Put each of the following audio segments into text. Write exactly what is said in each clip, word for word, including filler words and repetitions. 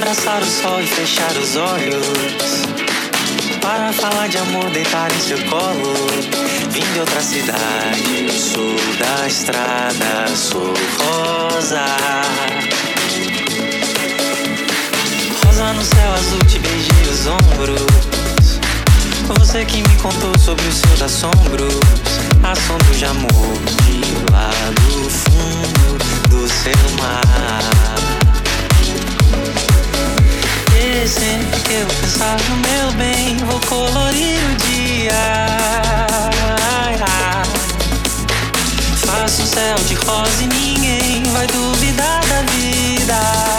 abraçar o sol e fechar os olhos, para falar de amor, deitar em seu colo. Vim de outra cidade, eu sou da estrada, sou rosa. Rosa no céu azul, te beijei os ombros. Você que me contou sobre os seus assombros, assombros de amor de lá do fundo do seu mar. E sempre que eu pensar no meu bem, vou colorir o dia. Faço um céu de rosa e ninguém vai duvidar da vida.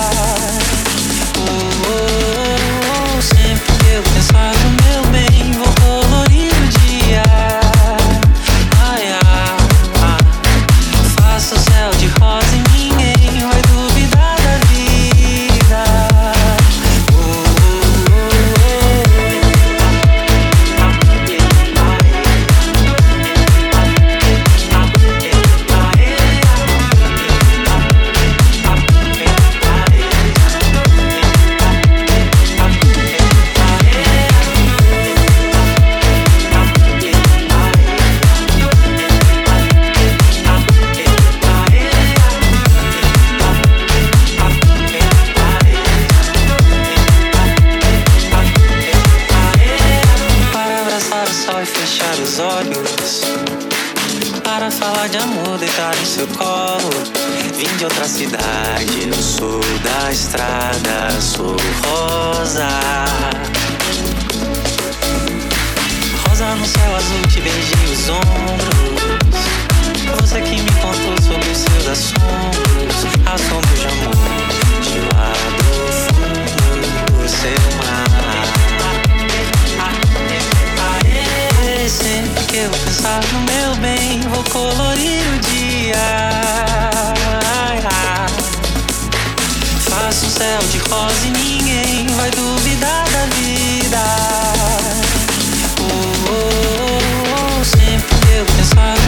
Oh, oh, oh, sempre que eu pensar no meu bem, vou colorir o dia. Ai, ai, ai. Faço um céu de rosa e ninguém vai duvidar da vida. Para falar de amor, deitar em seu colo. Vim de outra cidade, eu sou da estrada, sou rosa. Rosa no céu azul, te beijei os ombros. Você que me contou sobre os seus assombros, assombros de amor de lá do fundo do seu mar. Sempre que eu pensar no meu bem, vou colorir o dia. Faço um céu de rosa e ninguém vai duvidar da vida. Oh, oh, oh, sempre que eu pensar